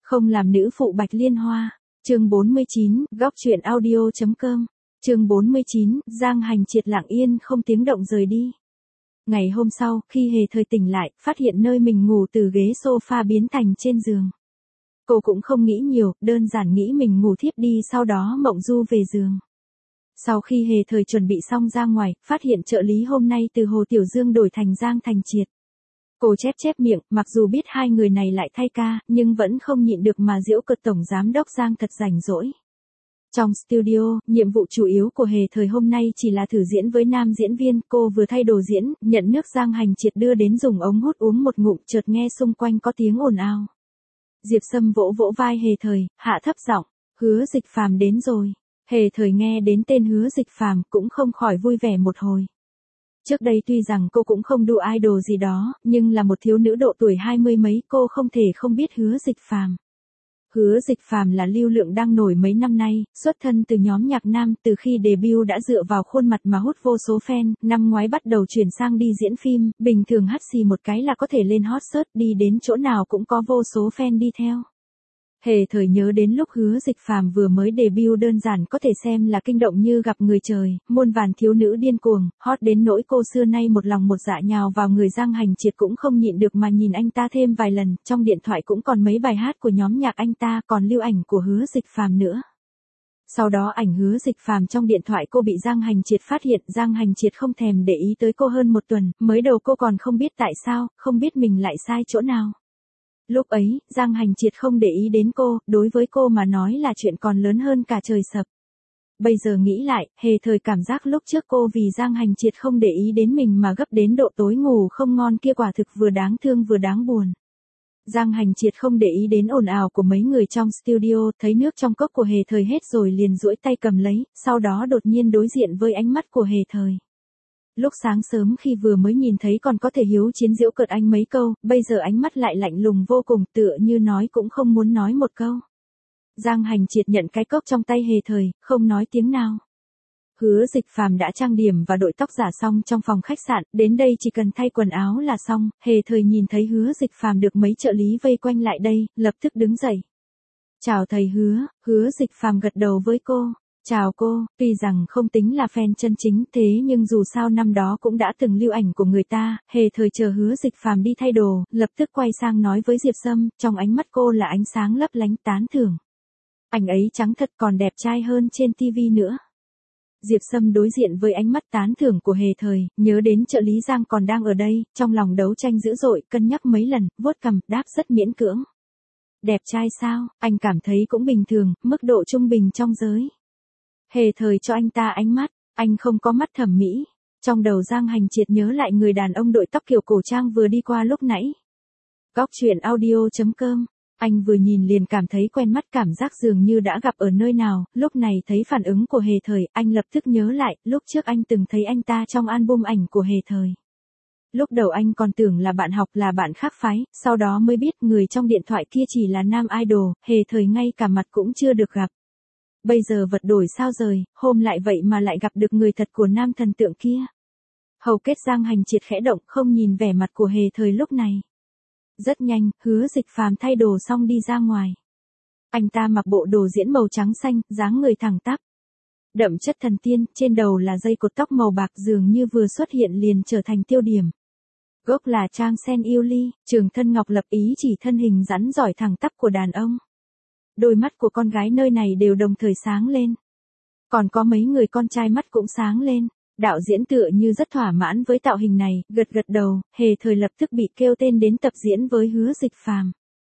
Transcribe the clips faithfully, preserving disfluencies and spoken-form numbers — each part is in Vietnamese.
Không làm nữ phụ Bạch Liên Hoa. Chương bốn mươi chín, góc truyện audio.com. Chương bốn mươi chín, Giang Hành Triệt lặng yên không tiếng động rời đi. Ngày hôm sau, khi Hề Thời tỉnh lại, phát hiện nơi mình ngủ từ ghế sofa biến thành trên giường. Cô cũng không nghĩ nhiều, đơn giản nghĩ mình ngủ thiếp đi, sau đó mộng du về giường. Sau khi Hề Thời chuẩn bị xong ra ngoài, phát hiện trợ lý hôm nay từ Hồ Tiểu Dương đổi thành Giang Thành Triệt. Cô chép chép miệng, mặc dù biết hai người này lại thay ca, nhưng vẫn không nhịn được mà giễu cợt tổng giám đốc Giang thật rảnh rỗi. Trong studio, nhiệm vụ chủ yếu của Hề Thời hôm nay chỉ là thử diễn với nam diễn viên. Cô vừa thay đồ diễn, nhận nước Giang Hành Triệt đưa đến dùng ống hút uống một ngụm, chợt nghe xung quanh có tiếng ồn ào. Diệp Sâm vỗ vỗ vai Hề Thời, hạ thấp giọng, Hứa Dịch Phàm đến rồi. Hề Thời nghe đến tên Hứa Dịch Phàm cũng không khỏi vui vẻ một hồi. Trước đây tuy rằng cô cũng không đu idol gì đó, nhưng là một thiếu nữ độ tuổi hai mươi mấy, cô không thể không biết Hứa Dịch Phàm. Hứa Dịch Phàm là lưu lượng đang nổi mấy năm nay, xuất thân từ nhóm nhạc nam, từ khi debut đã dựa vào khuôn mặt mà hút vô số fan, năm ngoái bắt đầu chuyển sang đi diễn phim, bình thường hắt xì một cái là có thể lên hot search, đi đến chỗ nào cũng có vô số fan đi theo. Hề Thời nhớ đến lúc Hứa Dịch Phàm vừa mới debut đơn giản có thể xem là kinh động như gặp người trời, muôn vàn thiếu nữ điên cuồng, hot đến nỗi cô xưa nay một lòng một dạ nhào vào người Giang Hành Triệt cũng không nhịn được mà nhìn anh ta thêm vài lần, trong điện thoại cũng còn mấy bài hát của nhóm nhạc anh ta, còn lưu ảnh của Hứa Dịch Phàm nữa. Sau đó ảnh Hứa Dịch Phàm trong điện thoại cô bị Giang Hành Triệt phát hiện, Giang Hành Triệt không thèm để ý tới cô hơn một tuần, mới đầu cô còn không biết tại sao, không biết mình lại sai chỗ nào. Lúc ấy, Giang Hành Triệt không để ý đến cô, đối với cô mà nói là chuyện còn lớn hơn cả trời sập. Bây giờ nghĩ lại, Hề Thời cảm giác lúc trước cô vì Giang Hành Triệt không để ý đến mình mà gấp đến độ tối ngủ không ngon kia quả thực vừa đáng thương vừa đáng buồn. Giang Hành Triệt không để ý đến ồn ào của mấy người trong studio, thấy nước trong cốc của Hề Thời hết rồi liền duỗi tay cầm lấy, sau đó đột nhiên đối diện với ánh mắt của Hề Thời. Lúc sáng sớm khi vừa mới nhìn thấy còn có thể hiếu chiến giễu cợt anh mấy câu, bây giờ ánh mắt lại lạnh lùng vô cùng, tựa như nói cũng không muốn nói một câu. Giang Hành Triệt nhận cái cốc trong tay Hề Thời, không nói tiếng nào. Hứa Dịch Phàm đã trang điểm và đội tóc giả xong trong phòng khách sạn, đến đây chỉ cần thay quần áo là xong. Hề Thời nhìn thấy Hứa Dịch Phàm được mấy trợ lý vây quanh lại đây, lập tức đứng dậy. Chào thầy Hứa. Hứa Dịch Phàm gật đầu với cô. Chào cô, tuy rằng không tính là fan chân chính thế nhưng dù sao năm đó cũng đã từng lưu ảnh của người ta. Hề Thời chờ Hứa Dịch Phàm đi thay đồ, lập tức quay sang nói với Diệp Sâm, trong ánh mắt cô là ánh sáng lấp lánh tán thưởng. Anh ấy trắng thật, còn đẹp trai hơn trên tivi nữa. Diệp Sâm đối diện với ánh mắt tán thưởng của Hề Thời, nhớ đến trợ lý Giang còn đang ở đây, trong lòng đấu tranh dữ dội, cân nhắc mấy lần, vuốt cằm, đáp rất miễn cưỡng. Đẹp trai sao? Anh cảm thấy cũng bình thường, mức độ trung bình trong giới. Hề Thời cho anh ta ánh mắt, anh không có mắt thẩm mỹ. Trong đầu Giang Hành Triệt nhớ lại người đàn ông đội tóc kiểu cổ trang vừa đi qua lúc nãy. Góc truyện audio.com. Anh vừa nhìn liền cảm thấy quen mắt, cảm giác dường như đã gặp ở nơi nào. Lúc này thấy phản ứng của Hề Thời, anh lập tức nhớ lại, lúc trước anh từng thấy anh ta trong album ảnh của Hề Thời. Lúc đầu anh còn tưởng là bạn học, là bạn khác phái, sau đó mới biết người trong điện thoại kia chỉ là nam idol, Hề Thời ngay cả mặt cũng chưa được gặp. Bây giờ vật đổi sao rời, hôm lại vậy mà lại gặp được người thật của nam thần tượng kia. Hầu kết Giang Hành Triệt khẽ động, không nhìn vẻ mặt của Hề Thời lúc này. Rất nhanh, Hứa Dịch Phàm thay đồ xong đi ra ngoài. Anh ta mặc bộ đồ diễn màu trắng xanh, dáng người thẳng tắp. Đậm chất thần tiên, trên đầu là dây cột tóc màu bạc, dường như vừa xuất hiện liền trở thành tiêu điểm. Gốc là Trang Sen Yêu Ly, trường thân ngọc lập ý chỉ thân hình rắn giỏi thẳng tắp của đàn ông. Đôi mắt của con gái nơi này đều đồng thời sáng lên. Còn có mấy người con trai mắt cũng sáng lên. Đạo diễn tựa như rất thỏa mãn với tạo hình này, gật gật đầu. Hề Thời lập tức bị kêu tên đến tập diễn với Hứa Dịch Phàm.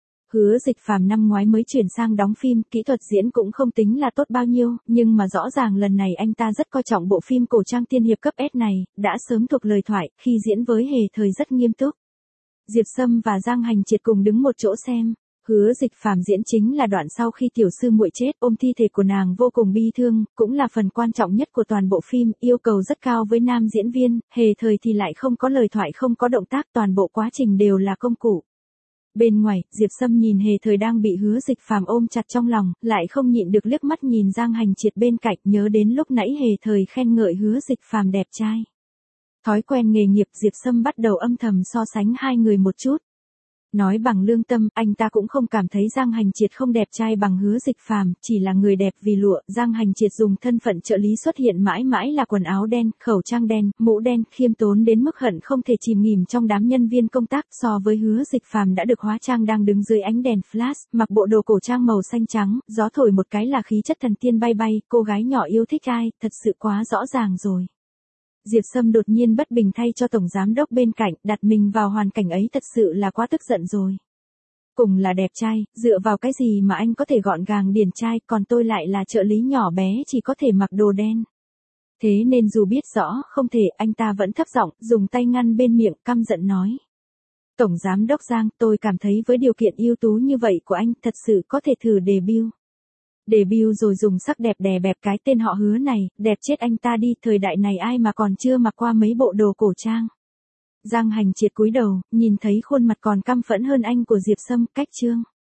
Hứa Dịch Phàm năm ngoái mới chuyển sang đóng phim, kỹ thuật diễn cũng không tính là tốt bao nhiêu, nhưng mà rõ ràng lần này anh ta rất coi trọng bộ phim cổ trang tiên hiệp cấp S này, đã sớm thuộc lời thoại, khi diễn với Hề Thời rất nghiêm túc. Diệp Sâm và Giang Hành Triệt cùng đứng một chỗ xem. Hứa Dịch Phàm diễn chính là đoạn sau khi tiểu sư muội chết, ôm thi thể của nàng vô cùng bi thương, cũng là phần quan trọng nhất của toàn bộ phim, yêu cầu rất cao với nam diễn viên. Hề Thời thì lại không có lời thoại, không có động tác, toàn bộ quá trình đều là công cụ. Bên ngoài, Diệp Sâm nhìn Hề Thời đang bị Hứa Dịch Phàm ôm chặt trong lòng, lại không nhịn được liếc mắt nhìn Giang Hành Triệt bên cạnh, nhớ đến lúc nãy Hề Thời khen ngợi Hứa Dịch Phàm đẹp trai. Thói quen nghề nghiệp, Diệp Sâm bắt đầu âm thầm so sánh hai người một chút. Nói bằng lương tâm, anh ta cũng không cảm thấy Giang Hành Triệt không đẹp trai bằng Hứa Dịch Phàm, chỉ là người đẹp vì lụa. Giang Hành Triệt dùng thân phận trợ lý xuất hiện mãi mãi là quần áo đen, khẩu trang đen, mũ đen, khiêm tốn đến mức hận không thể chìm nghỉm trong đám nhân viên công tác. So với Hứa Dịch Phàm đã được hóa trang đang đứng dưới ánh đèn flash, mặc bộ đồ cổ trang màu xanh trắng, gió thổi một cái là khí chất thần tiên bay bay. Cô gái nhỏ yêu thích ai, thật sự quá rõ ràng rồi. Diệp Sâm đột nhiên bất bình thay cho tổng giám đốc bên cạnh, đặt mình vào hoàn cảnh ấy thật sự là quá tức giận rồi. Cùng là đẹp trai, dựa vào cái gì mà anh có thể gọn gàng điển trai, còn tôi lại là trợ lý nhỏ bé chỉ có thể mặc đồ đen. Thế nên dù biết rõ không thể, anh ta vẫn thấp giọng, dùng tay ngăn bên miệng, căm giận nói. Tổng giám đốc Giang, tôi cảm thấy với điều kiện ưu tú như vậy của anh, thật sự có thể thử debut. Debut rồi dùng sắc đẹp đè bẹp cái tên họ Hứa này, đẹp chết anh ta đi, thời đại này ai mà còn chưa mặc qua mấy bộ đồ cổ trang. Giang Hành Triệt cúi đầu, nhìn thấy khuôn mặt còn căm phẫn hơn anh của Diệp Sâm, cách chương.